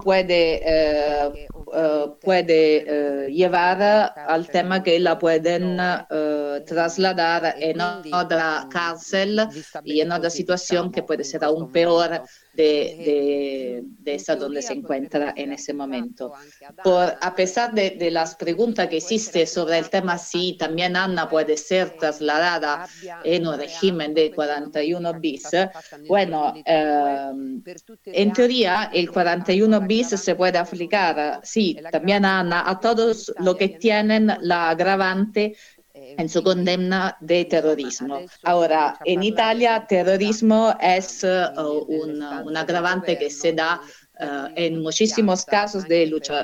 puede llevar al tema que la pueden trasladar en otra cárcel y en otra situación que puede ser aún peor de esa donde se encuentra en ese momento. A pesar de las preguntas que existe sobre el tema si también Anna puede ser trasladada en un régimen de 41 bis, bueno, en teoría el 41 bis se puede aplicar, sí, también a Anna, a todos los que tienen la agravante en su condena de terrorismo. Ahora, en Italia, terrorismo es un agravante que se da en muchísimos casos de lucha.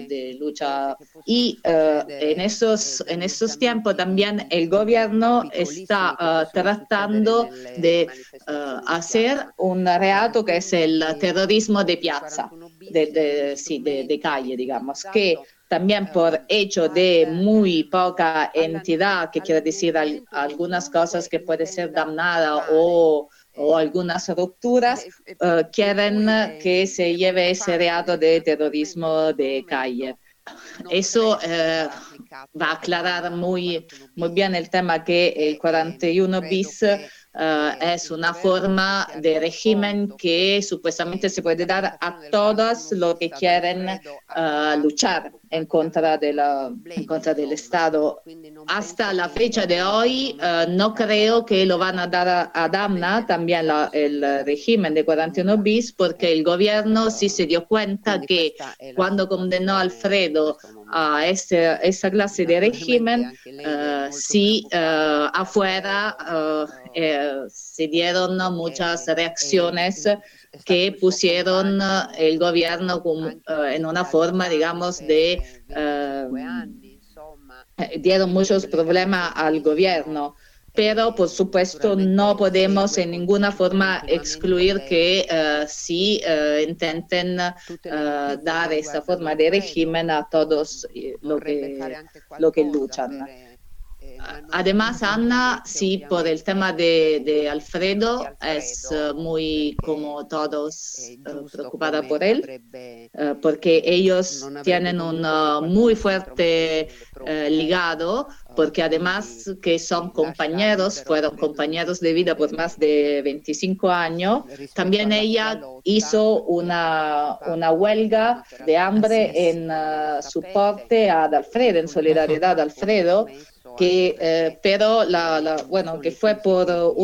Y en esos tiempos también el gobierno está tratando de hacer un reato que es el terrorismo de piazza, de calle, digamos, que también por hecho de muy poca entidad, que quiere decir algunas cosas que pueden ser damnadas o algunas rupturas, quieren que se lleve ese reato de terrorismo de calle. Eso va a aclarar muy bien el tema que el 41 bis es una forma de régimen que supuestamente se puede dar a todos los que quieren luchar en contra del Estado. Hasta la fecha de hoy no creo que lo van a dar a Damna también el régimen de 41 bis, porque el gobierno sí se dio cuenta que cuando condenó a Alfredo a esa clase de régimen, sí afuera se dieron muchas reacciones que pusieron el gobierno en una forma, digamos, dieron muchos problemas al gobierno. Pero, por supuesto, no podemos en ninguna forma excluir que sí intenten dar esa forma de régimen a todos los que luchan. Además, Anna, sí, por el tema de Alfredo, es muy, como todos, preocupada por él, porque ellos tienen un muy fuerte ligado, porque además que son compañeros, fueron compañeros de vida por más de 25 años, también ella hizo una huelga de hambre en soporte a Alfredo, en solidaridad a Alfredo, pero bueno, que fue por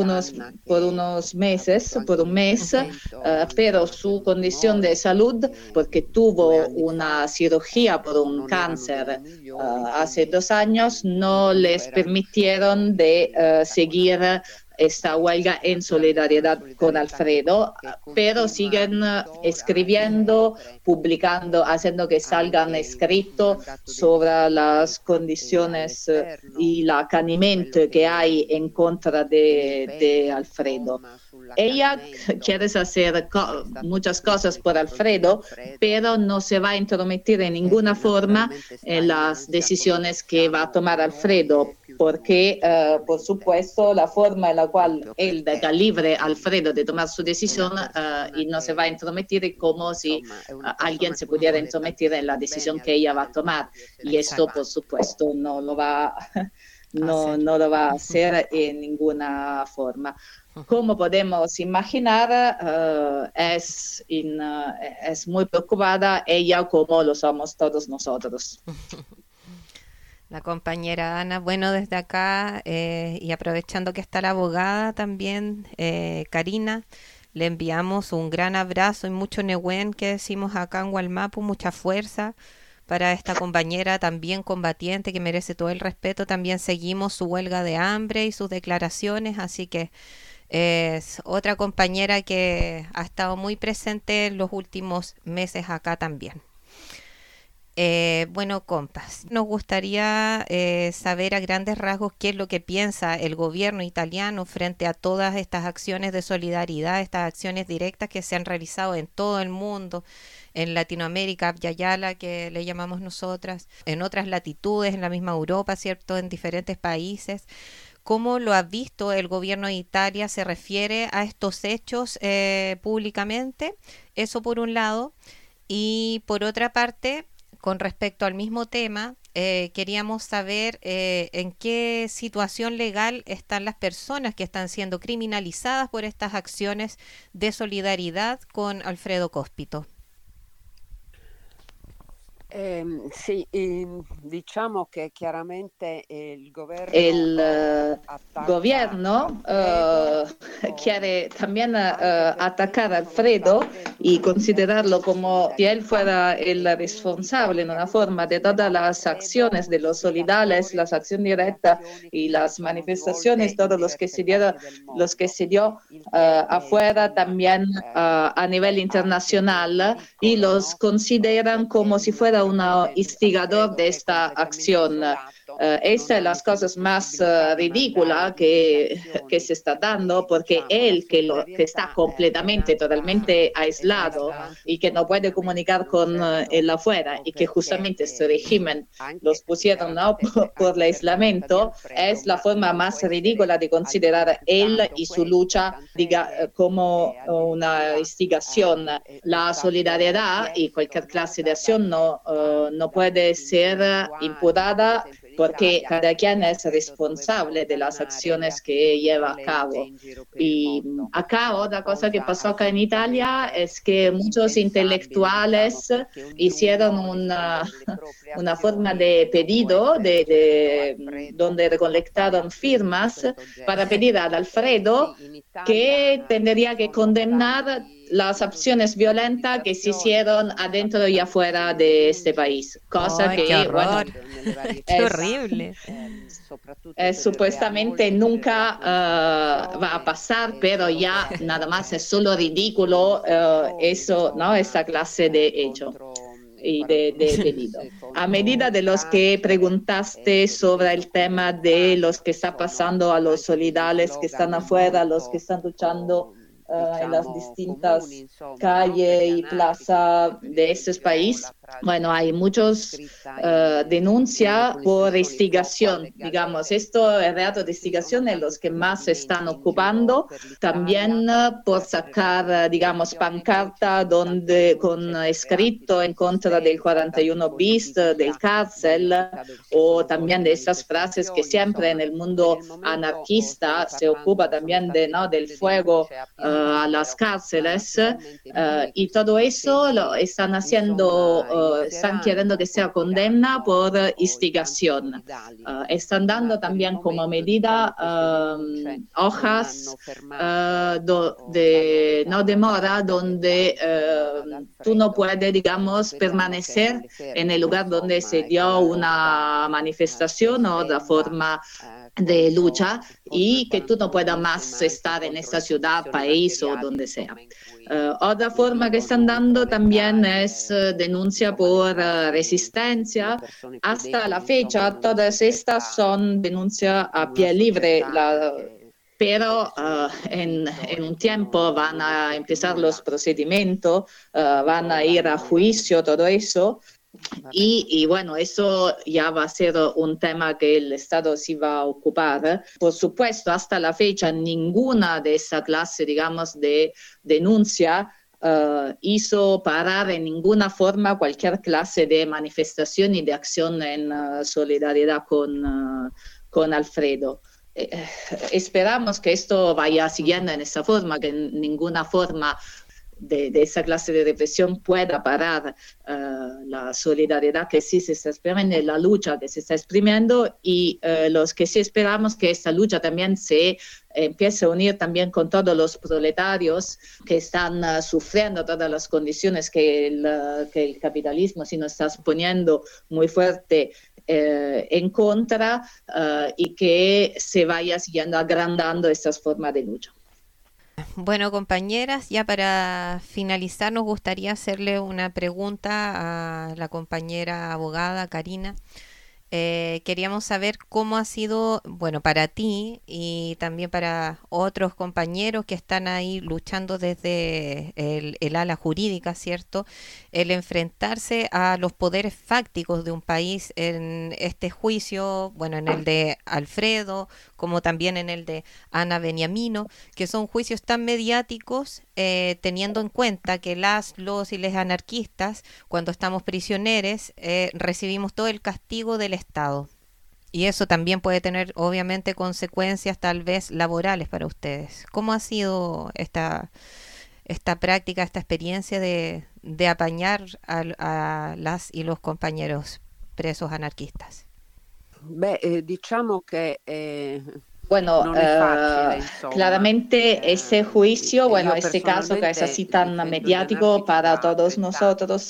unos meses, por un mes, pero su condición de salud, porque tuvo una cirugía por un cáncer hace 2 años, no les permitieron de seguir esta huelga en solidaridad con Alfredo, pero siguen escribiendo, publicando, haciendo que salgan escritos sobre las condiciones y el accanimento que hay en contra de Alfredo. Ella quiere hacer muchas cosas por Alfredo, pero no se va a intrometer en ninguna forma en las decisiones que va a tomar Alfredo, porque, por supuesto, la forma en la cual él deja libre a Alfredo de tomar su decisión y no se va a intrometer como si alguien se pudiera intrometer en la decisión que ella va a tomar. Y esto, por supuesto, no lo va a hacer en ninguna forma. Como podemos imaginar, es muy preocupada ella como lo somos todos nosotros. La compañera Ana, bueno, desde acá y aprovechando que está la abogada también, Karina, le enviamos un gran abrazo y mucho Nehuen, que decimos acá en Wallmapu, mucha fuerza para esta compañera también combatiente que merece todo el respeto. También seguimos su huelga de hambre y sus declaraciones, así que es otra compañera que ha estado muy presente en los últimos meses acá también. Bueno, compas, nos gustaría saber a grandes rasgos qué es lo que piensa el gobierno italiano frente a todas estas acciones de solidaridad, estas acciones directas que se han realizado en todo el mundo, en Latinoamérica, Yayala, que le llamamos nosotras, en otras latitudes, en la misma Europa, ¿cierto?, en diferentes países. ¿Cómo lo ha visto el gobierno de Italia? ¿Se refiere a estos hechos públicamente? Eso por un lado. Y por otra parte, con respecto al mismo tema, queríamos saber en qué situación legal están las personas que están siendo criminalizadas por estas acciones de solidaridad con Alfredo Cospito. Sì, diciamo che chiaramente il gobierno quiere también atacar a Alfredo y considerarlo como si él fuera el responsable en una forma de todas las acciones de los solidarios, las acciones directas y las manifestaciones, todos los que se dio afuera también a nivel internacional, y los consideran como si fuera un instigador de esta acción. Esta es las cosas más ridículas que se está dando, porque él que está completamente, totalmente aislado y que no puede comunicar con el afuera, y que justamente este régimen los pusieron, ¿no?, por el aislamiento, es la forma más ridícula de considerar él y su lucha como una instigación. La solidaridad y cualquier clase de acción no puede ser imputada, porque cada quien es responsable de las acciones que lleva a cabo. Y acá otra cosa que pasó acá en Italia es que muchos intelectuales hicieron una forma de pedido donde recolectaron firmas para pedir a Alfredo que tendría que condenar las acciones violentas que se hicieron adentro y afuera de este país, cosa ¡Ay, que, qué horror! bueno, ¡Qué horrible! supuestamente nunca va a pasar, pero ya nada más es solo ridículo eso, ¿no?, esta clase de hecho y de pedido. A medida de los que preguntaste sobre el tema de los que está pasando a los solidarios que están afuera, los que están luchando en las distintas calles y plazas de este país, bueno, hay muchos denuncias por instigación, digamos. Esto, el reato de instigación, es los que más se están ocupando, también por sacar, digamos, pancarta con escrito en contra del 41 bis, del cárcel, o también de esas frases que siempre en el mundo anarquista se ocupa también del fuego a las cárceles, y todo eso lo están haciendo, están queriendo que sea condena por instigación. Están dando también como medida hojas no demora, donde tú no puedes, digamos, permanecer en el lugar donde se dio una manifestación o otra forma de lucha, y que tú no puedas más estar en esta ciudad, país o donde sea. Otra forma que están dando también es denuncia por resistencia. Hasta la fecha, todas estas son denuncias a pie libre, pero en un tiempo van a empezar los procedimientos, van a ir a juicio, todo eso. Y bueno, eso ya va a ser un tema que el Estado sí va a ocupar. Por supuesto, hasta la fecha, ninguna de esa clase, digamos, de denuncia hizo parar en ninguna forma cualquier clase de manifestación y de acción en solidaridad con Alfredo. Esperamos que esto vaya siguiendo en esa forma, que en ninguna forma de esa clase de represión pueda parar la solidaridad que sí se está exprimiendo, la lucha que se está exprimiendo, y los que sí esperamos que esta lucha también se empiece a unir también con todos los proletarios que están sufriendo todas las condiciones que el capitalismo sí nos está poniendo muy fuerte en contra, y que se vaya siguiendo agrandando estas formas de lucha. Bueno, compañeras, ya para finalizar nos gustaría hacerle una pregunta a la compañera abogada Karina. Queríamos saber cómo ha sido, bueno, para ti y también para otros compañeros que están ahí luchando desde el ala jurídica, ¿cierto? El enfrentarse a los poderes fácticos de un país en este juicio, bueno, en el de Alfredo, como también en el de Ana Beniamino, que son juicios tan mediáticos, teniendo en cuenta que los y les anarquistas, cuando estamos prisioneros, recibimos todo el castigo del Estado. Y eso también puede tener, obviamente, consecuencias tal vez laborales para ustedes. ¿Cómo ha sido esta práctica, esta experiencia de apañar a las y los compañeros presos anarquistas? Diciamo che Bueno, non è facile, insomma. claramente ese juicio, bueno, Io este caso que es así personalmente tan difendo gli mediático anarchici para da todos 30 anni. nosotros,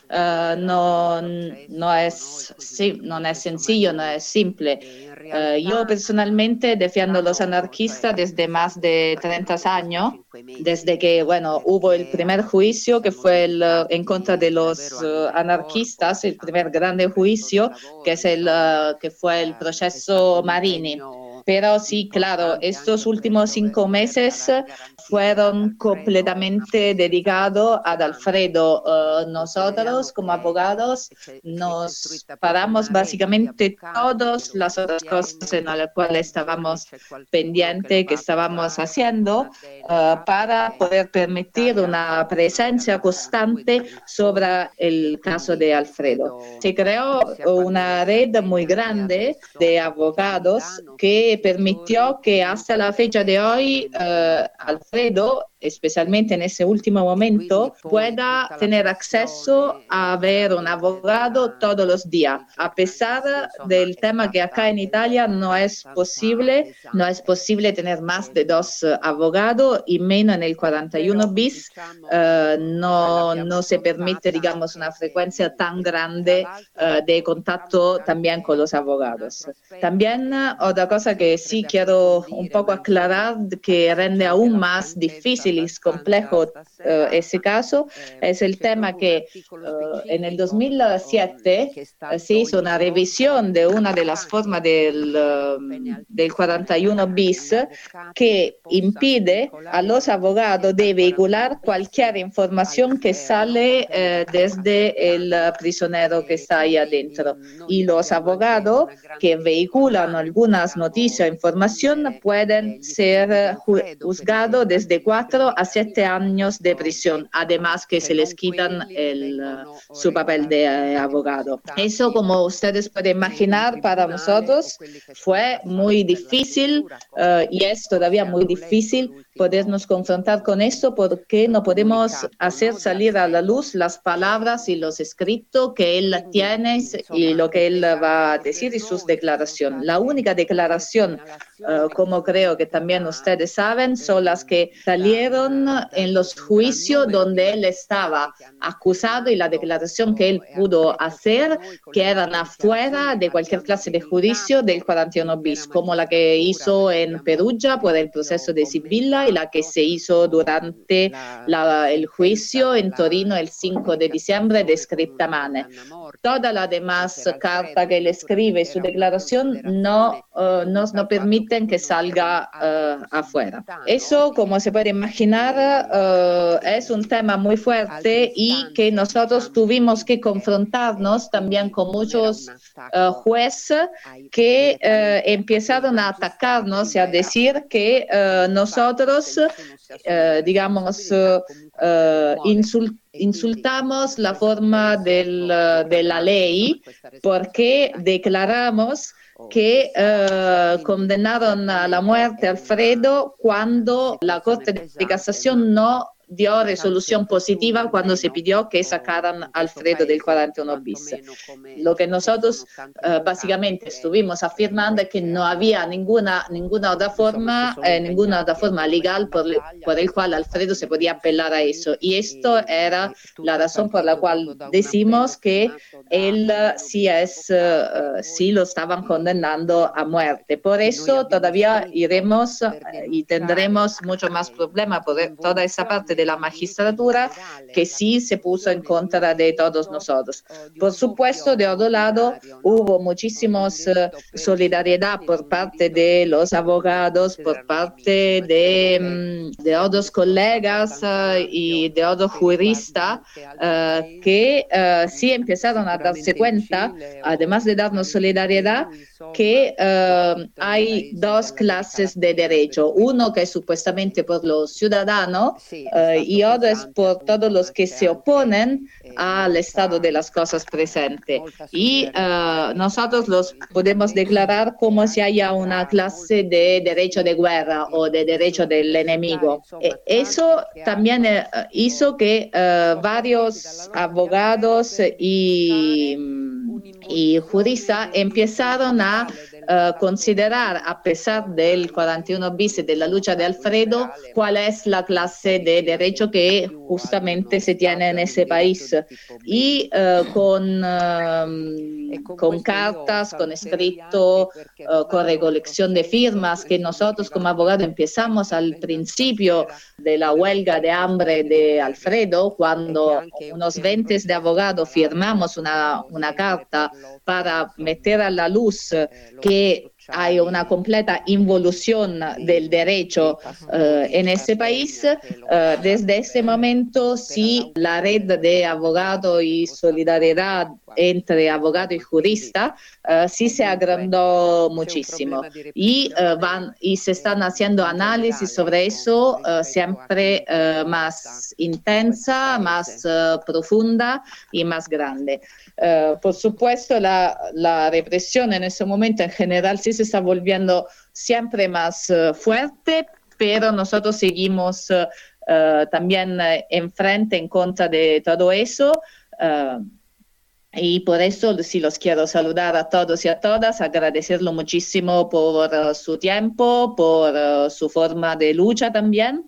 Abbiamo no, no processo noi es, con gli sí, no es anarchici, insomma, sencillo, no es simple. in Yo realtà personalmente defiendo a los purtroppo, cioè, anarquistas desde más de da 30 questi años, 5 mesi, desde que, bueno, hubo el perché primer appunto juicio que siamo fue en contra de diventati los davvero anticorpo, anarquistas, el diciamo, primer per il grande resto del juicio, que lavoro, es insomma, que fue el è stato proceso un Marini. impegno Pero sí, claro, importante estos anche últimos per 5 meses dare garanzie ad fueron Alfredo e una completamente procedura dedicados a professionale. Alfredo. Nosotros, Consideriamo como che abogados, si è nos costruita proprio paramos una rete di básicamente avvocati che todas lo las otras cosas sostiene, en las cuales tutti i giorni estábamos c'è qualcuno che lo pendientes, que va a estábamos trovare con haciendo, una delega para perché poder in permitir Italia una ci sono presencia organizzazioni due constante difensori sobre e el caso quindi de Alfredo. Alfredo Se creó sia quando è una red muy innocente che grande adesso de che a abogados Milano que tutti i giorni permitió que hasta comunque la fecha de hoy vengono fatti. Alfredo, especialmente en ese último E quindi momento, poi pueda tutta la tener acceso pressione a ver un chiaramente abogado todos los días, dei a giornalisti, pesar insomma, del tema que acá en Italia è abbastanza no es pesante. posible tener más de Ehm, 2 abogados y menos en el 41 Però bis. diciamo, cioè No l'abbiamo se permite, affrontata digamos, una anche frecuencia tan tra grande l'altro de diciamo che contacto también con anche los un abogados. altro aspetto También che otra cosa forse que sí potrebbe quiero un approfondire, poco ma insomma aclarar, que adesso c'è rende anche aún la más stanchezza difícil y abbastanza complejo stasera, ese caso, es el c'è tema proprio un que articolo en el specifico 2007 che è se stato hizo una introdotto revisión de una de las importante formas perché prevede pene del altissime 41 per bis gli avvocati che que possano impide a vincolare le los notizie abogados dal de 41 vehicular bis cualquier información que all'esterno con sale pene da 3 a 7 desde el anni. prisionero que E está ahí quindi adentro. noi Y los abbiamo anche abogados una grande que vehiculan difficoltà, non algunas possiamo noticias o información diffondere pueden gli ser studi di Alfredo, per juzgados esempio, desde anche gli 4 studi a 7 años de prisión, ecco, además que se se les non quitan quelli che vengono su papel de regolarmente abogado. Eso, depositati como ustedes pueden presso un imaginar, para tribunale o nosotros quelli che sono fue muy passati per la difícil censura, come y es todavía forse muy hanno letto difícil podernos confrontar con esto porque no podemos comunicato, hacer no, di salir a la Alfredo. luz las palabras y los escritos que él Quindi, tiene y insomma, lo è que él pesante va a anche per decir y sus noi, ci sono declaraciones. La state única delle declaración, segnalazioni che como sono creo que venute también ustedes saben, son las que da salieron en los un gran juicios numero di donde él estaba magistrati che hanno acusado y la firmato declaración que él e hanno pudo detto che hacer noi con le que eran nostre afuera dichiarazioni de cualquier abbiamo clase de juicio del debilitato 41 l'intera bis, como la que magistratura hizo perché en abbiamo, Perugia per por el esempio, proceso de Sibilla y la que commentato se hizo durante la el sentenza juicio en della Torino el 5 Corte di de diciembre de Cassazione con una Scriptamane. condanna a morte Toda la per demás carta Alfredo, que che él escribe y naturalmente su era una declaración considerazione nos dovuta no al fatto che permiten que poi non c'erano salga altre afuera. possibilità, no? Eso, como se puede imaginar, es un tema muy Altre fuerte y que istanze, nosotros diciamo, tuvimos que giuridiche, confrontarnos también quindi con non era un muchos attacco jueces que direttamente a quei empezaron a magistrati, atacarnos y a ma era decir que il fatto che nosotros, nessuno si assume le digamos, responsabilità, comunque si muove. E quindi insultamos la questo forma penso de la dipenda insomma ley questa porque responsabilità declaramos ci que sarà. Quindi condenaron a la certamente muerte è a una Alfredo cuando la situazione Corte de pesante, ma Casación no dio resolución positiva cuando se pidió que sacaran a Alfredo del 41 bis. Lo que nosotros básicamente estuvimos afirmando es que no había ninguna otra forma legal por el cual Alfredo se podía apelar a eso. Y esto era la razón por la cual decimos que él sí lo estaban condenando a muerte. Por eso todavía iremos y tendremos mucho más problema por toda esa parte de la magistratura que sí se puso en contra de todos nosotros. Por supuesto, de otro lado, hubo muchísimos solidaridad por parte de los abogados, por parte de otros colegas y de otros juristas que sí empezaron a darse cuenta, además de darnos solidaridad, que hay dos clases de derecho. Uno que es supuestamente por los ciudadanos y otro es por todos los que se oponen al estado de las cosas presente. Y nosotros los podemos declarar como si haya una clase de derecho de guerra o de derecho del enemigo. Eso también hizo que varios abogados y juristas empezaron a considerar, a pesar del 41 bis y de la lucha de Alfredo, cuál es la clase de derecho que justamente se tiene en ese país. Y con cartas, con escrito, con recolección de firmas, que nosotros como abogados empezamos al principio de la huelga de hambre de Alfredo, cuando unos 20 de abogados firmamos una carta para meter a la luz que hay una completa involución del derecho en ese país. Desde ese momento, sí, la red de abogados y solidaridad entre abogado y jurista sí se agrandó muchísimo. Y se están haciendo análisis sobre eso siempre más intensa, más profunda y más grande. Por supuesto, la represión en ese momento en general sí se está volviendo siempre más fuerte, pero nosotros seguimos también enfrente en contra de todo eso. Y por eso sí los quiero saludar a todos y a todas, agradecerlo muchísimo por su tiempo, por su forma de lucha también.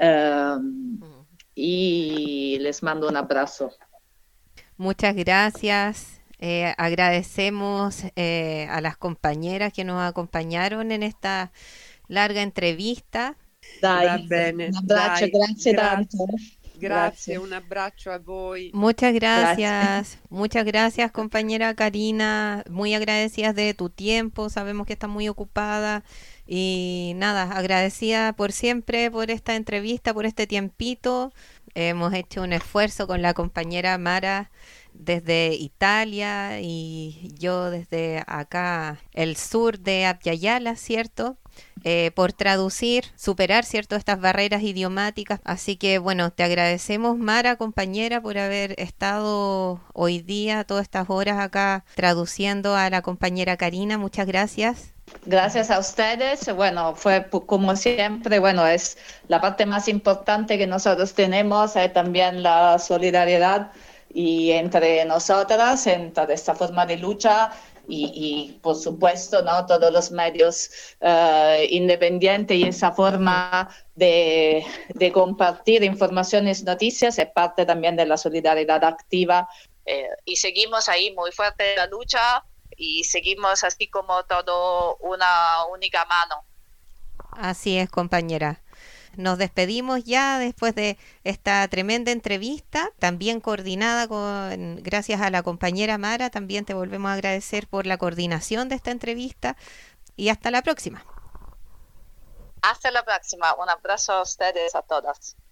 Y les mando un abrazo. Muchas gracias. Agradecemos a las compañeras que nos acompañaron en esta larga entrevista. Dai, un abbraccio, grazie tanto. Grazie, un abbraccio a voi. Muchas gracias. Muchas gracias, compañera Karina. Muy agradecidas de tu tiempo. Sabemos que estás muy ocupada. Y nada, agradecida por siempre por esta entrevista, por este tiempito. Hemos hecho un esfuerzo con la compañera Mara desde Italia y yo desde acá, el sur de Abya, ¿cierto? Por traducir, superar, ¿cierto?, estas barreras idiomáticas. Así que, bueno, te agradecemos, Mara, compañera, por haber estado hoy día, todas estas horas acá, traduciendo a la compañera Karina. Muchas gracias. Gracias a ustedes. Bueno, fue como siempre, bueno, es la parte más importante que nosotros tenemos, también la solidaridad y entre nosotras, en toda esta forma de lucha. Y por supuesto, ¿no?, todos los medios independientes y esa forma de compartir informaciones, noticias, es parte también de la solidaridad activa. Y seguimos ahí muy fuerte en la lucha y seguimos así como todo una única mano. Así es, compañera. Nos despedimos ya después de esta tremenda entrevista, también coordinada gracias a la compañera Mara. También te volvemos a agradecer por la coordinación de esta entrevista y hasta la próxima. Hasta la próxima. Un abrazo a ustedes, a todas.